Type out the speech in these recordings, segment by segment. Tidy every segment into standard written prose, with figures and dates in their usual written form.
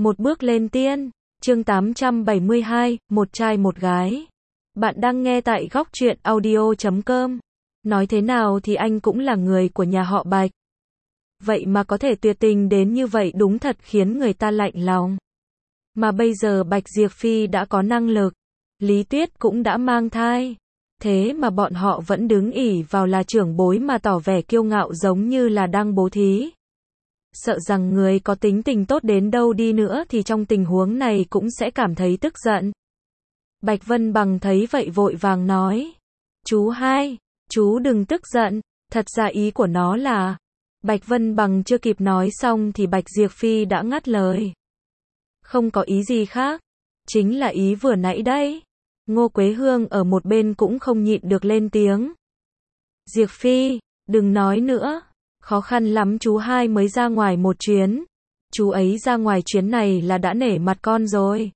Một bước lên tiên, chương 872, một trai một gái. Bạn đang nghe tại góc truyện audio.com. Nói thế nào thì anh cũng là người của nhà họ Bạch. Vậy mà có thể tuyệt tình đến như vậy đúng thật khiến người ta lạnh lòng. Mà bây giờ Bạch Diệp Phi đã có năng lực, Lý Tuyết cũng đã mang thai. Thế mà bọn họ vẫn đứng ỷ vào là trưởng bối mà tỏ vẻ kiêu ngạo giống như là đang bố thí. Sợ rằng người có tính tình tốt đến đâu đi nữa thì trong tình huống này cũng sẽ cảm thấy tức giận. Bạch Vân Bằng thấy vậy vội vàng nói. Chú hai, chú đừng tức giận, thật ra ý của nó là... Bạch Vân Bằng chưa kịp nói xong thì Bạch Diệp Phi đã ngắt lời. Không có ý gì khác, chính là ý vừa nãy đấy. Ngô Quế Hương ở một bên cũng không nhịn được lên tiếng. Diệp Phi, đừng nói nữa, khó khăn lắm chú hai mới ra ngoài một chuyến. Chú ấy ra ngoài chuyến này là đã nể mặt con rồi.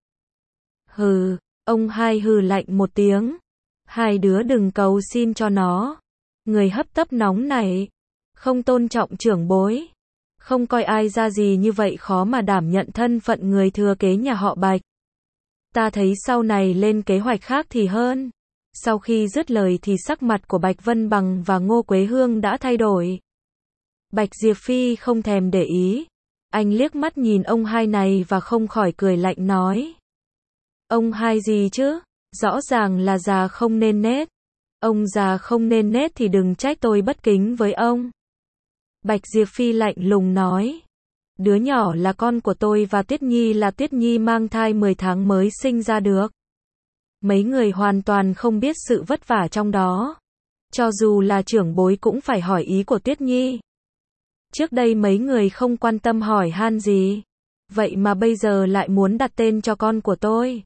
Hừ, ông hai hừ lạnh một tiếng. Hai đứa đừng cầu xin cho nó. Người hấp tấp nóng này, không tôn trọng trưởng bối, không coi ai ra gì như vậy khó mà đảm nhận thân phận người thừa kế nhà họ Bạch. Ta thấy sau này lên kế hoạch khác thì hơn. Sau khi dứt lời thì sắc mặt của Bạch Vân Bằng và Ngô Quế Hương đã thay đổi. Bạch Diệp Phi không thèm để ý. Anh liếc mắt nhìn ông hai này và không khỏi cười lạnh nói. Ông hai gì chứ? Rõ ràng là già không nên nết. Ông già không nên nết thì đừng trách tôi bất kính với ông. Bạch Diệp Phi lạnh lùng nói. Đứa nhỏ là con của tôi và Tuyết Nhi là Tuyết Nhi mang thai 10 tháng mới sinh ra được. Mấy người hoàn toàn không biết sự vất vả trong đó. Cho dù là trưởng bối cũng phải hỏi ý của Tuyết Nhi. Trước đây mấy người không quan tâm hỏi han gì. Vậy mà bây giờ lại muốn đặt tên cho con của tôi.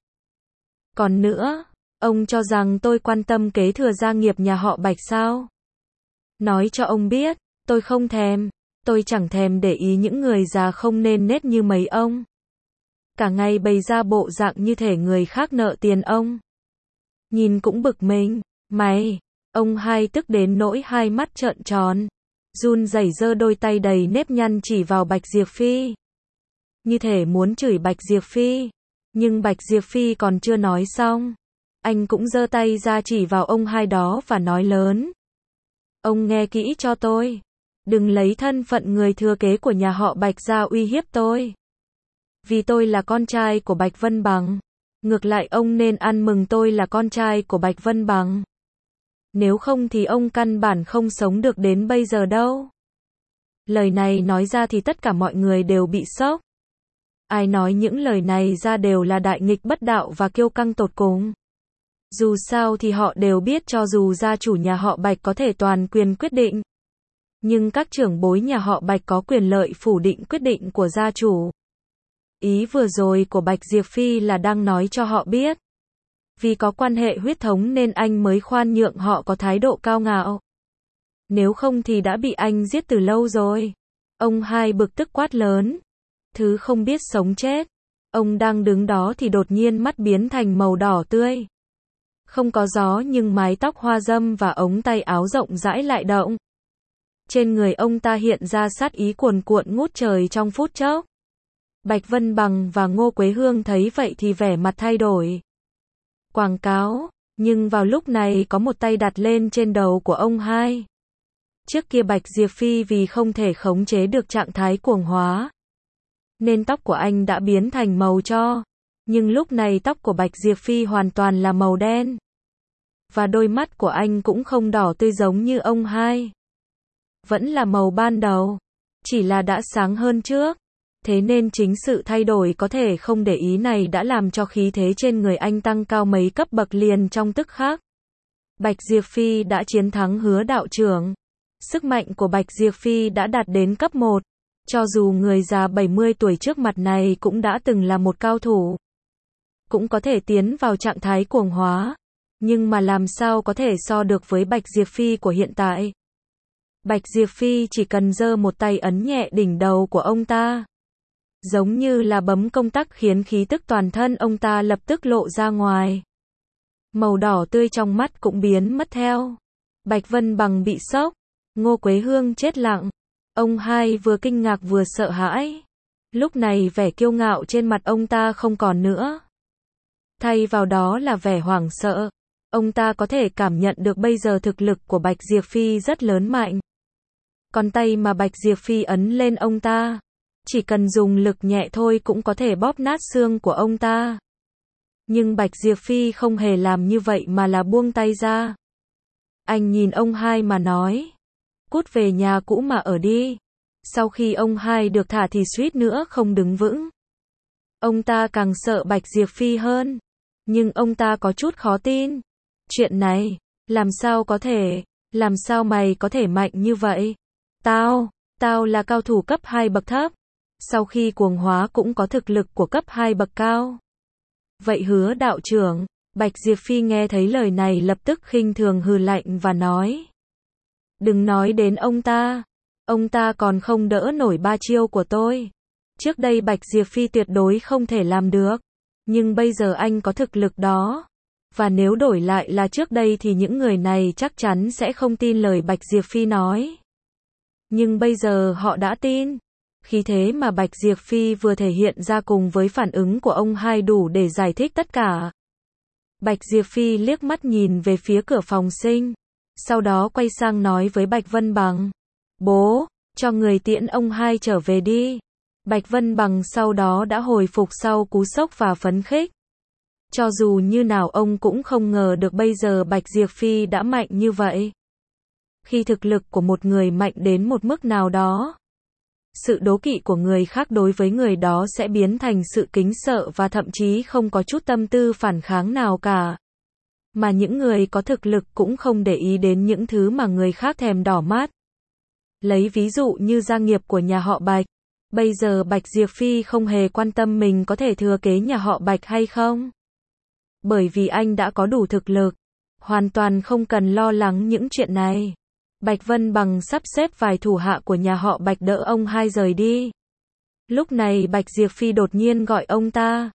Còn nữa, ông cho rằng tôi quan tâm kế thừa gia nghiệp nhà họ Bạch sao? Nói cho ông biết, tôi không thèm. Tôi chẳng thèm để ý những người già không nên nết như mấy ông. Cả ngày bày ra bộ dạng như thể người khác nợ tiền ông. Nhìn cũng bực mình. Mày, ông hai tức đến nỗi hai mắt trợn tròn. Run rẩy giơ đôi tay đầy nếp nhăn chỉ vào Bạch Diệp Phi. Như thể muốn chửi Bạch Diệp Phi. Nhưng Bạch Diệp Phi còn chưa nói xong. Anh cũng giơ tay ra chỉ vào ông hai đó và nói lớn. Ông nghe kỹ cho tôi. Đừng lấy thân phận người thừa kế của nhà họ Bạch ra uy hiếp tôi. Vì tôi là con trai của Bạch Vân Bằng. Ngược lại ông nên ăn mừng tôi là con trai của Bạch Vân Bằng. Nếu không thì ông căn bản không sống được đến bây giờ đâu. Lời này nói ra thì tất cả mọi người đều bị sốc. Ai nói những lời này ra đều là đại nghịch bất đạo và kiêu căng tột cùng. Dù sao thì họ đều biết cho dù gia chủ nhà họ Bạch có thể toàn quyền quyết định. Nhưng các trưởng bối nhà họ Bạch có quyền lợi phủ định quyết định của gia chủ. Ý vừa rồi của Bạch Diệp Phi là đang nói cho họ biết. Vì có quan hệ huyết thống nên anh mới khoan nhượng họ có thái độ cao ngạo. Nếu không thì đã bị anh giết từ lâu rồi. Ông hai bực tức quát lớn. Thứ không biết sống chết. Ông đang đứng đó thì đột nhiên mắt biến thành màu đỏ tươi. Không có gió nhưng mái tóc hoa râm và ống tay áo rộng rãi lại động. Trên người ông ta hiện ra sát ý cuồn cuộn ngút trời trong phút chốc. Bạch Vân Bằng và Ngô Quế Hương thấy vậy thì vẻ mặt thay đổi. Quảng cáo, nhưng vào lúc này có một tay đặt lên trên đầu của ông hai. Trước kia Bạch Diệp Phi vì không thể khống chế được trạng thái cuồng hóa, nên tóc của anh đã biến thành màu tro. Nhưng lúc này tóc của Bạch Diệp Phi hoàn toàn là màu đen. Và đôi mắt của anh cũng không đỏ tươi giống như ông hai. Vẫn là màu ban đầu, chỉ là đã sáng hơn trước. Thế nên chính sự thay đổi có thể không để ý này đã làm cho khí thế trên người anh tăng cao mấy cấp bậc liền trong tức khắc. Bạch Diệp Phi đã chiến thắng Hứa đạo trưởng. Sức mạnh của Bạch Diệp Phi đã đạt đến cấp 1. Cho dù người già 70 tuổi trước mặt này cũng đã từng là một cao thủ. Cũng có thể tiến vào trạng thái cuồng hóa. Nhưng mà làm sao có thể so được với Bạch Diệp Phi của hiện tại. Bạch Diệp Phi chỉ cần giơ một tay ấn nhẹ đỉnh đầu của ông ta. Giống như là bấm công tắc khiến khí tức toàn thân ông ta lập tức lộ ra ngoài. Màu đỏ tươi trong mắt cũng biến mất theo. Bạch Vân Bằng bị sốc. Ngô Quế Hương chết lặng. Ông hai vừa kinh ngạc vừa sợ hãi. Lúc này vẻ kiêu ngạo trên mặt ông ta không còn nữa. Thay vào đó là vẻ hoảng sợ. Ông ta có thể cảm nhận được bây giờ thực lực của Bạch Diệp Phi rất lớn mạnh. Còn tay mà Bạch Diệp Phi ấn lên ông ta, chỉ cần dùng lực nhẹ thôi cũng có thể bóp nát xương của ông ta. Nhưng Bạch Diệp Phi không hề làm như vậy mà là buông tay ra. Anh nhìn ông hai mà nói, cút về nhà cũ mà ở đi. Sau khi ông hai được thả thì suýt nữa không đứng vững. Ông ta càng sợ Bạch Diệp Phi hơn. Nhưng ông ta có chút khó tin. Chuyện này, làm sao có thể, làm sao mày có thể mạnh như vậy? Tao là cao thủ cấp 2 bậc thấp. Sau khi cuồng hóa cũng có thực lực của cấp 2 bậc cao. Vậy Hứa đạo trưởng, Bạch Diệp Phi nghe thấy lời này lập tức khinh thường hừ lạnh và nói. Đừng nói đến ông ta còn không đỡ nổi 3 chiêu của tôi. Trước đây Bạch Diệp Phi tuyệt đối không thể làm được. Nhưng bây giờ anh có thực lực đó. Và nếu đổi lại là trước đây thì những người này chắc chắn sẽ không tin lời Bạch Diệp Phi nói. Nhưng bây giờ họ đã tin. Khí thế mà Bạch Diệp Phi vừa thể hiện ra cùng với phản ứng của ông hai đủ để giải thích tất cả. Bạch Diệp Phi liếc mắt nhìn về phía cửa phòng sinh. Sau đó quay sang nói với Bạch Vân Bằng. Bố, cho người tiễn ông hai trở về đi. Bạch Vân Bằng sau đó đã hồi phục sau cú sốc và phấn khích. Cho dù như nào ông cũng không ngờ được bây giờ Bạch Diệp Phi đã mạnh như vậy. Khi thực lực của một người mạnh đến một mức nào đó, sự đố kỵ của người khác đối với người đó sẽ biến thành sự kính sợ và thậm chí không có chút tâm tư phản kháng nào cả. Mà những người có thực lực cũng không để ý đến những thứ mà người khác thèm đỏ mắt. Lấy ví dụ như gia nghiệp của nhà họ Bạch. Bây giờ Bạch Diệp Phi không hề quan tâm mình có thể thừa kế nhà họ Bạch hay không. Bởi vì anh đã có đủ thực lực. Hoàn toàn không cần lo lắng những chuyện này. Bạch Vân Bằng sắp xếp vài thủ hạ của nhà họ Bạch đỡ ông hai rời đi. Lúc này Bạch Diệp Phi đột nhiên gọi ông ta.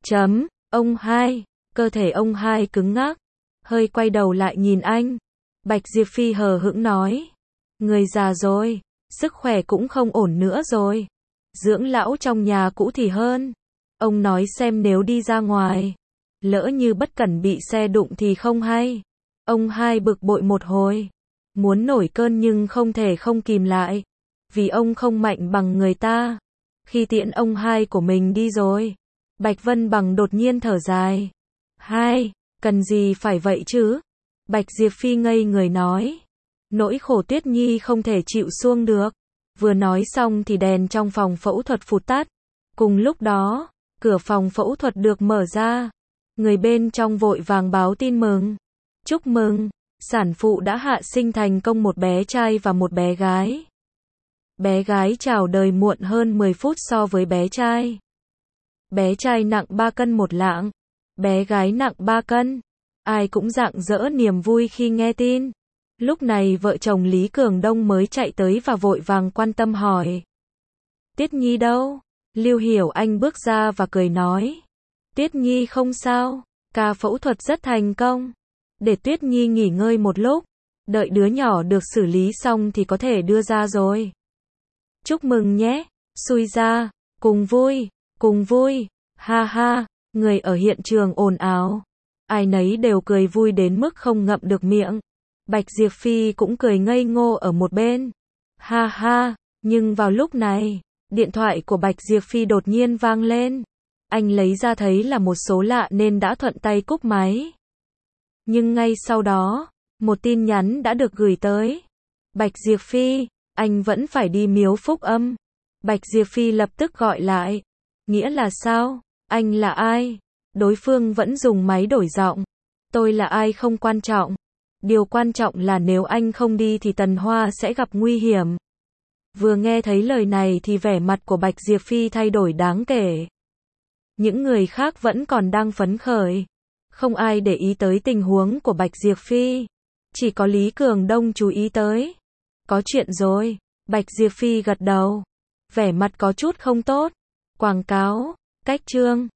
Ông hai. Cơ thể ông hai cứng ngắc. Hơi quay đầu lại nhìn anh. Bạch Diệp Phi hờ hững nói. Người già rồi. Sức khỏe cũng không ổn nữa rồi. Dưỡng lão trong nhà cũ thì hơn. Ông nói xem nếu đi ra ngoài, lỡ như bất cẩn bị xe đụng thì không hay. Ông hai bực bội một hồi. Muốn nổi cơn nhưng không thể không kìm lại. Vì ông không mạnh bằng người ta. Khi tiễn ông hai của mình đi rồi, Bạch Vân Bằng đột nhiên thở dài. Cần gì phải vậy chứ? Bạch Diệp Phi ngây người nói. Nỗi khổ Tuyết Nhi không thể chịu xuông được. Vừa nói xong thì đèn trong phòng phẫu thuật phụt tắt. Cùng lúc đó, cửa phòng phẫu thuật được mở ra. Người bên trong vội vàng báo tin mừng. Chúc mừng, sản phụ đã hạ sinh thành công một bé trai và một bé gái. Bé gái chào đời muộn hơn 10 phút so với bé trai. Bé trai nặng 3 cân 1 lạng. Bé gái nặng 3 cân. Ai cũng rạng rỡ niềm vui khi nghe tin. Lúc này vợ chồng Lý Cường Đông mới chạy tới và vội vàng quan tâm hỏi. Tiết Nhi đâu? Lưu Hiểu Anh bước ra và cười nói. Tiết Nhi không sao, ca phẫu thuật rất thành công. Để Tuyết Nhi nghỉ ngơi một lúc, đợi đứa nhỏ được xử lý xong thì có thể đưa ra rồi. Chúc mừng nhé, xui ra, cùng vui, ha ha, người ở hiện trường ồn ào. Ai nấy đều cười vui đến mức không ngậm được miệng. Bạch Diệp Phi cũng cười ngây ngô ở một bên. Ha ha, nhưng vào lúc này, điện thoại của Bạch Diệp Phi đột nhiên vang lên. Anh lấy ra thấy là một số lạ nên đã thuận tay cúp máy. Nhưng ngay sau đó, một tin nhắn đã được gửi tới. Bạch Diệp Phi, anh vẫn phải đi Miếu Phúc Âm. Bạch Diệp Phi lập tức gọi lại. Nghĩa là sao? Anh là ai? Đối phương vẫn dùng máy đổi giọng. Tôi là ai không quan trọng. Điều quan trọng là nếu anh không đi thì Tần Hoa sẽ gặp nguy hiểm. Vừa nghe thấy lời này thì vẻ mặt của Bạch Diệp Phi thay đổi đáng kể. Những người khác vẫn còn đang phấn khởi. Không ai để ý tới tình huống của Bạch Diệp Phi. Chỉ có Lý Cường Đông chú ý tới. Có chuyện rồi. Bạch Diệp Phi gật đầu. Vẻ mặt có chút không tốt. Quảng cáo, cách chương.